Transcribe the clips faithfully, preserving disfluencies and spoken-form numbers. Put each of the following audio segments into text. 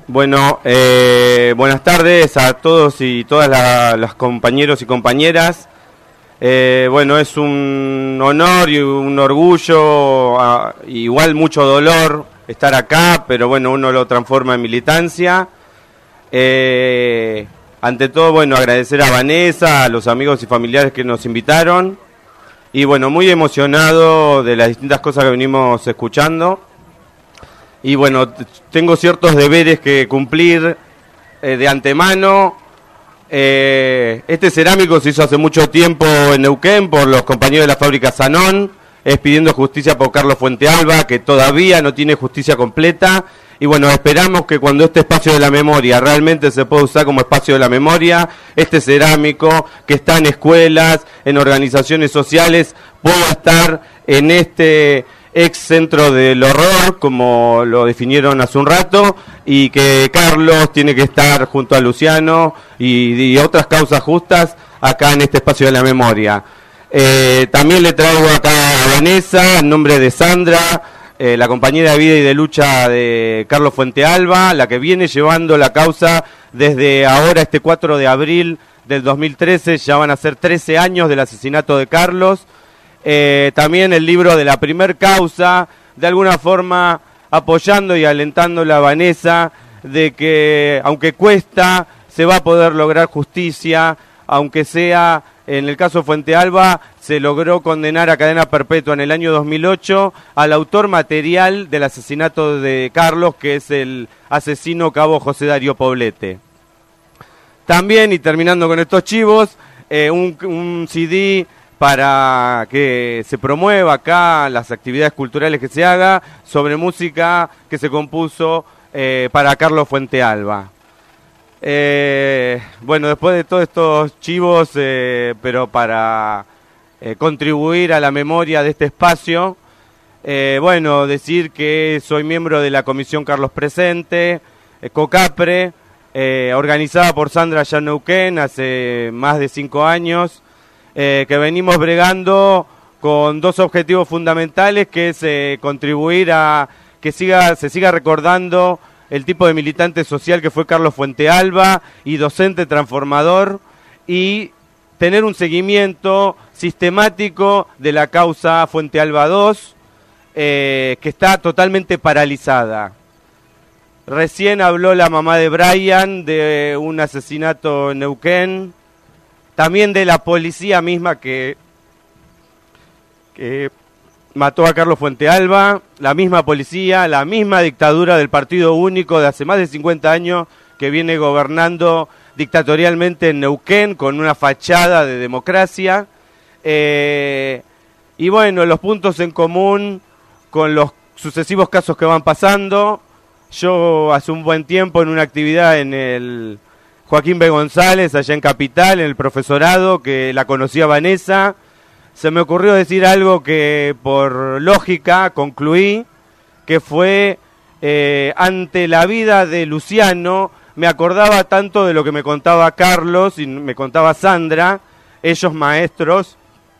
Bueno, eh, buenas tardes a todos y todas la, las compañeros y compañeras. Eh, bueno, es un honor y un orgullo, a, igual mucho dolor estar acá, pero bueno, uno lo transforma en militancia. Eh, ante todo, bueno, agradecer a Vanessa, a los amigos y familiares que nos invitaron. Y bueno, muy emocionado de las distintas cosas que venimos escuchando. Y bueno, tengo ciertos deberes que cumplir eh, de antemano. Eh, este cerámico se hizo hace mucho tiempo en Neuquén por los compañeros de la fábrica Sanón, es pidiendo justicia por Carlos Fuentealba, que todavía no tiene justicia completa. Y bueno, esperamos que cuando este espacio de la memoria realmente se pueda usar como espacio de la memoria, este cerámico que está en escuelas, en organizaciones sociales, pueda estar en este ex centro del horror, como lo definieron hace un rato, y que Carlos tiene que estar junto a Luciano y, y otras causas justas acá en este espacio de la memoria. Eh, también le traigo acá a Vanessa, en nombre de Sandra, eh, la compañera de vida y de lucha de Carlos Fuentealba, la que viene llevando la causa desde ahora, este cuatro de abril del dos mil trece, ya van a ser trece años del asesinato de Carlos. Eh, también el libro de la primer causa, de alguna forma apoyando y alentando a Vanessa de que aunque cuesta, se va a poder lograr justicia, aunque sea, en el caso Fuentealba, se logró condenar a cadena perpetua en el año dos mil ocho al autor material del asesinato de Carlos, que es el asesino cabo José Darío Poblete. También, y terminando con estos chivos, eh, un, un C D para que se promueva acá las actividades culturales que se haga sobre música que se compuso eh, para Carlos Fuentealba. Eh, bueno, después de todos estos chivos, eh, pero para eh, contribuir a la memoria de este espacio, eh, bueno, decir que soy miembro de la Comisión Carlos Presente, eh, COCAPRE, eh, organizada por Sandra allá en Neuquén hace más de cinco años, Eh, que venimos bregando con dos objetivos fundamentales, que es eh, contribuir a que siga se siga recordando el tipo de militante social que fue Carlos Fuentealba y docente transformador, y tener un seguimiento sistemático de la causa Fuentealba dos, eh, que está totalmente paralizada. Recién habló la mamá de Brian de un asesinato en Neuquén, también de la policía misma que, que mató a Carlos Fuentealba, la misma policía, la misma dictadura del Partido Único de hace más de cincuenta años que viene gobernando dictatorialmente en Neuquén con una fachada de democracia. Eh, y bueno, los puntos en común con los sucesivos casos que van pasando. Yo hace un buen tiempo en una actividad en el Joaquín B. González, allá en Capital, en el profesorado, que la conocía Vanessa, se me ocurrió decir algo que por lógica concluí, que fue eh, ante la vida de Luciano, me acordaba tanto de lo que me contaba Carlos y me contaba Sandra, ellos maestros,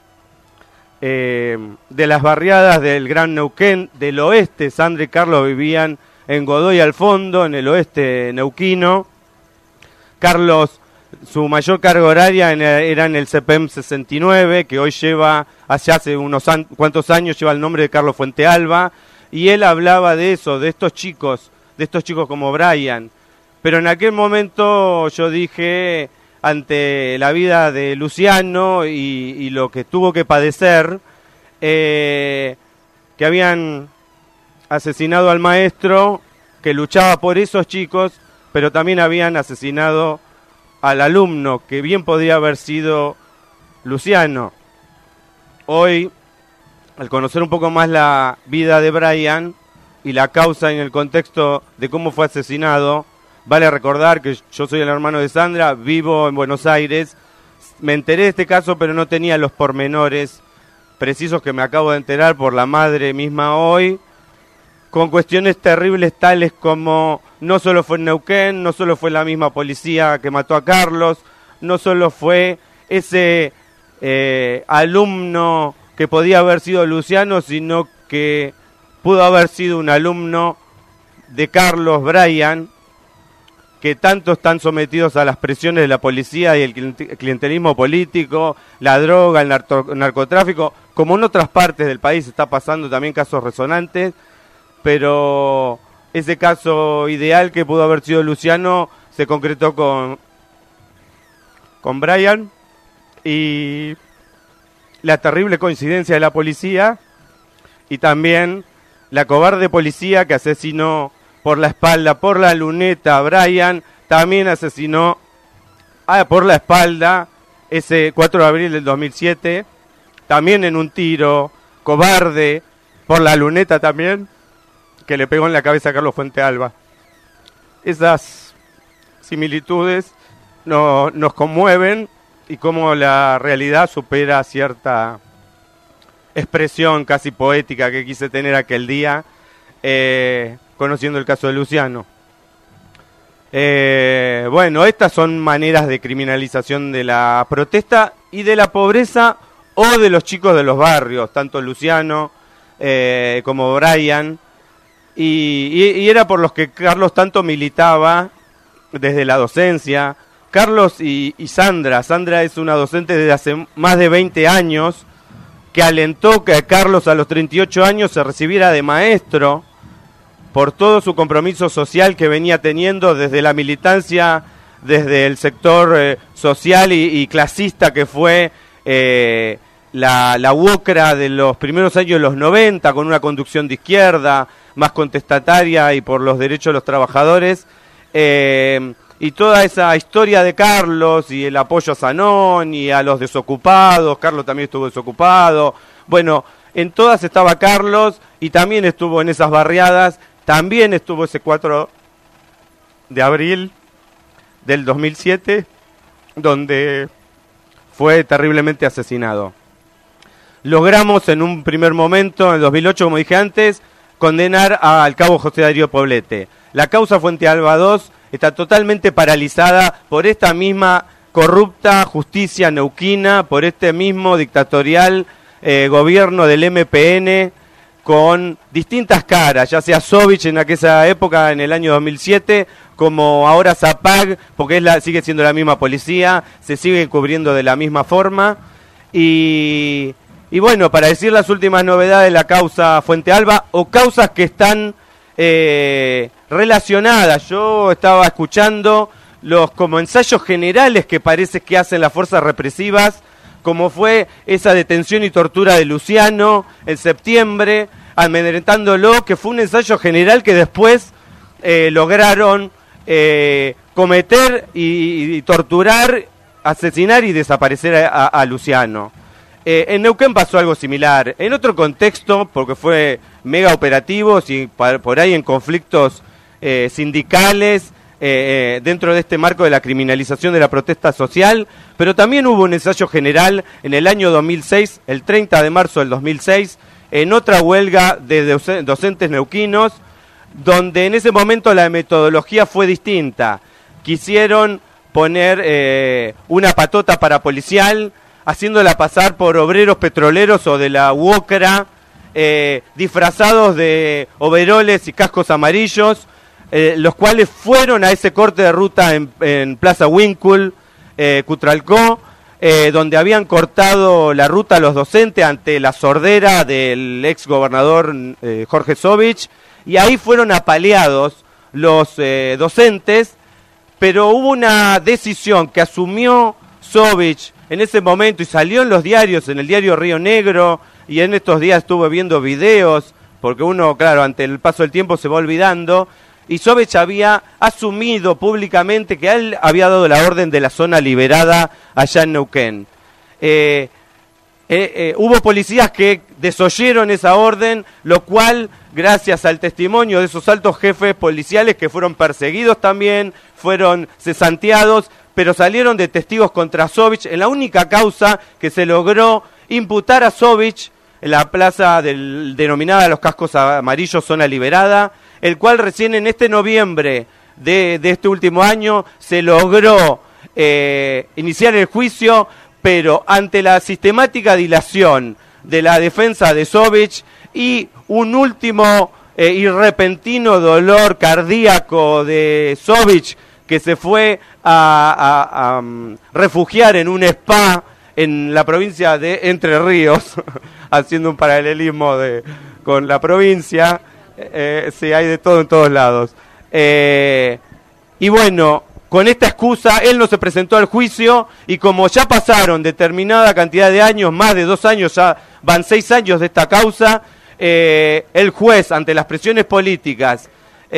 eh, de las barriadas del Gran Neuquén, del oeste. Sandra y Carlos vivían en Godoy al fondo, en el oeste neuquino. Carlos, su mayor carga horaria era en el C P M sesenta y nueve, que hoy lleva, hace, hace unos an- cuantos años, lleva el nombre de Carlos Fuentealba, y él hablaba de eso, de estos chicos, de estos chicos como Brian. Pero en aquel momento yo dije, ante la vida de Luciano y, y lo que tuvo que padecer, eh, que habían asesinado al maestro, que luchaba por esos chicos, pero también habían asesinado al alumno, que bien podría haber sido Luciano. Hoy, al conocer un poco más la vida de Brian y la causa en el contexto de cómo fue asesinado, vale recordar que yo soy el hermano de Sandra, vivo en Buenos Aires, me enteré de este caso, pero no tenía los pormenores precisos que me acabo de enterar por la madre misma hoy, con cuestiones terribles tales como no solo fue en Neuquén, no solo fue la misma policía que mató a Carlos, no solo fue ese eh, alumno que podía haber sido Luciano, sino que pudo haber sido un alumno de Carlos, Brian, que tanto están sometidos a las presiones de la policía y el clientelismo político, la droga, el narco- narcotráfico, como en otras partes del país está pasando también casos resonantes, pero ese caso ideal que pudo haber sido Luciano se concretó con, con Brian, y la terrible coincidencia de la policía y también la cobarde policía que asesinó por la espalda, por la luneta a Brian, también asesinó ah, por la espalda ese cuatro de abril del dos mil siete, también en un tiro cobarde por la luneta también, que le pegó en la cabeza a Carlos Fuentealba. Esas similitudes no, nos conmueven, y cómo la realidad supera cierta expresión casi poética que quise tener aquel día, eh, conociendo el caso de Luciano. Eh, bueno, estas son maneras de criminalización de la protesta y de la pobreza o de los chicos de los barrios, tanto Luciano eh, como Brian, y, y, y era por los que Carlos tanto militaba desde la docencia. Carlos y, y Sandra, Sandra es una docente desde hace más de veinte años, que alentó que Carlos a los treinta y ocho años se recibiera de maestro por todo su compromiso social que venía teniendo desde la militancia, desde el sector eh, social y, y clasista que fue eh, la, la UOCRA de los primeros años de los noventa, con una conducción de izquierda, más contestataria y por los derechos de los trabajadores. Eh, Y toda esa historia de Carlos y el apoyo a Zanón y a los desocupados, Carlos también estuvo desocupado, bueno, en todas estaba Carlos y también estuvo en esas barriadas, también estuvo ese cuatro de abril del dos mil siete, donde fue terriblemente asesinado. Logramos en un primer momento, en el dos mil ocho, como dije antes, condenar al cabo José Darío Poblete. La causa Fuentealba dos está totalmente paralizada por esta misma corrupta justicia neuquina, por este mismo dictatorial eh, gobierno del M P N, con distintas caras, ya sea Sovich en aquella época, en el año dos mil siete, como ahora Zapag, porque es la, sigue siendo la misma policía, se sigue cubriendo de la misma forma. Y, y bueno, para decir las últimas novedades de la causa Fuentealba, o causas que están Eh, relacionadas. Yo estaba escuchando los como ensayos generales que parece que hacen las fuerzas represivas, como fue esa detención y tortura de Luciano en septiembre, amedrentándolo, que fue un ensayo general que después eh, lograron eh, cometer y, y torturar, asesinar y desaparecer a, a Luciano. Eh, en Neuquén pasó algo similar, en otro contexto, porque fue mega operativos y por ahí en conflictos eh, sindicales, eh, eh, dentro de este marco de la criminalización de la protesta social, pero también hubo un ensayo general en el año dos mil seis, el treinta de marzo del dos mil seis, en otra huelga de docentes neuquinos, donde en ese momento la metodología fue distinta. Quisieron poner eh, una patota parapolicial, haciéndola pasar por obreros petroleros o de la UOCRA, eh, disfrazados de overoles y cascos amarillos, eh, los cuales fueron a ese corte de ruta en, en Plaza Winkle, eh, Cutralcó, eh, donde habían cortado la ruta a los docentes ante la sordera del ex gobernador eh, Jorge Sovich, y ahí fueron apaleados los eh, docentes, pero hubo una decisión que asumió Sovich en ese momento y salió en los diarios, en el diario Río Negro, y en estos días estuve viendo videos, porque uno, claro, ante el paso del tiempo se va olvidando, y Sovich había asumido públicamente que él había dado la orden de la zona liberada allá en Neuquén. Eh, eh, eh, hubo policías que desoyeron esa orden, lo cual, gracias al testimonio de esos altos jefes policiales que fueron perseguidos también, fueron cesanteados, pero salieron de testigos contra Sovich en la única causa que se logró imputar a Sovich en la plaza del, denominada Los Cascos Amarillos, zona liberada, el cual recién en este noviembre de, de este último año se logró eh, iniciar el juicio, pero ante la sistemática dilación de la defensa de Sovich y un último eh, y repentino dolor cardíaco de Sovich, que se fue a, a, a um, refugiar en un spa en la provincia de Entre Ríos, haciendo un paralelismo de, con la provincia. Eh, sí, hay de todo en todos lados. Eh, y bueno, con esta excusa, él no se presentó al juicio, y como ya pasaron determinada cantidad de años, más de dos años, ya van seis años de esta causa, eh, el juez, ante las presiones políticas,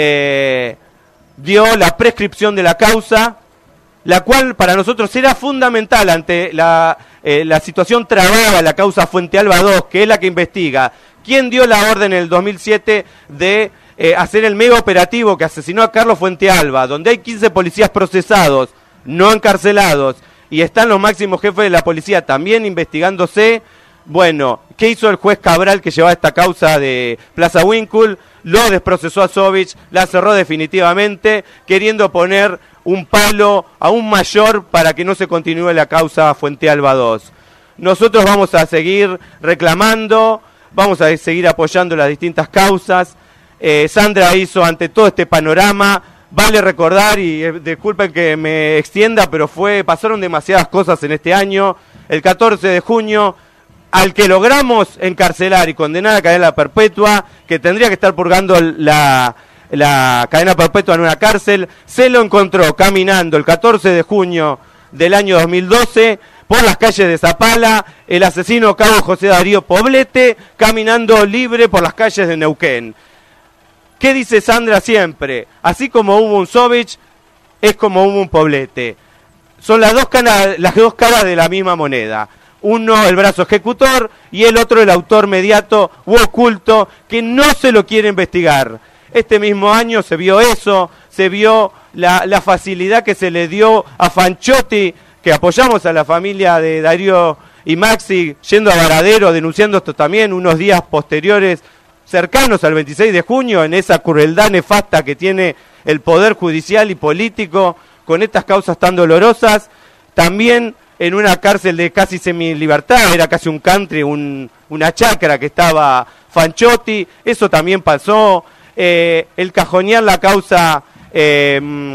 eh, dio la prescripción de la causa, la cual para nosotros era fundamental ante la, eh, la situación trabada, la causa Fuente Alba dos, que es la que investiga. ¿Quién dio la orden en el dos mil siete de eh, hacer el mega operativo que asesinó a Carlos Fuente Alba, donde hay quince policías procesados, no encarcelados, y están los máximos jefes de la policía también investigándose? Bueno, ¿qué hizo el juez Cabral, que llevaba esta causa de Plaza Winkle? Lo desprocesó a Sovich, la cerró definitivamente, queriendo poner un palo aún mayor para que no se continúe la causa Fuente Alba dos. Nosotros vamos a seguir reclamando, vamos a seguir apoyando las distintas causas. Eh, Sandra hizo ante todo este panorama. Vale recordar, y eh, disculpen que me extienda, pero fue pasaron demasiadas cosas en este año. El catorce de junio, al que logramos encarcelar y condenar a cadena perpetua, que tendría que estar purgando la, la cadena perpetua en una cárcel, se lo encontró caminando el catorce de junio del año dos mil doce por las calles de Zapala, el asesino cabo José Darío Poblete, caminando libre por las calles de Neuquén. ¿Qué dice Sandra siempre? Así como hubo un Sovich, es como hubo un Poblete. Son las dos caras, las dos caras de la misma moneda. Uno el brazo ejecutor y el otro el autor mediato u oculto, que no se lo quiere investigar. Este mismo año se vio eso, se vio la, la facilidad que se le dio a Fanchotti, que apoyamos a la familia de Darío y Maxi, yendo a Varadero, denunciando esto también unos días posteriores, cercanos al veintiséis de junio, en esa crueldad nefasta que tiene el Poder Judicial y político con estas causas tan dolorosas. También en una cárcel de casi semilibertad, era casi un country, un, una chacra que estaba Fanchotti, eso también pasó. Eh, el cajonear la causa, eh,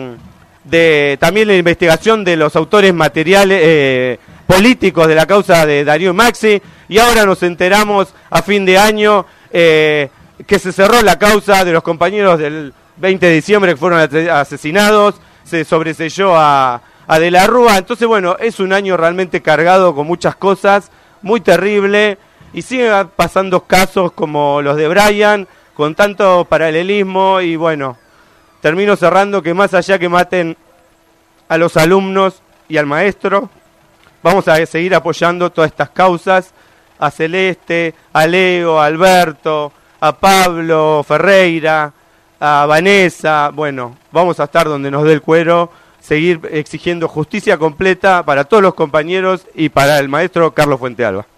de también la investigación de los autores materiales, eh, políticos de la causa de Darío y Maxi, y ahora nos enteramos a fin de año eh, que se cerró la causa de los compañeros del veinte de diciembre que fueron asesinados, se sobreselló a... a De la Rúa. Entonces, bueno, es un año realmente cargado con muchas cosas, muy terrible, y siguen pasando casos como los de Brian, con tanto paralelismo. Y bueno, termino cerrando que más allá que maten a los alumnos y al maestro, vamos a seguir apoyando todas estas causas, a Celeste, a Leo, a Alberto, a Pablo Ferreira, a Vanessa. Bueno, vamos a estar donde nos dé el cuero, seguir exigiendo justicia completa para todos los compañeros y para el maestro Carlos Fuente Alba.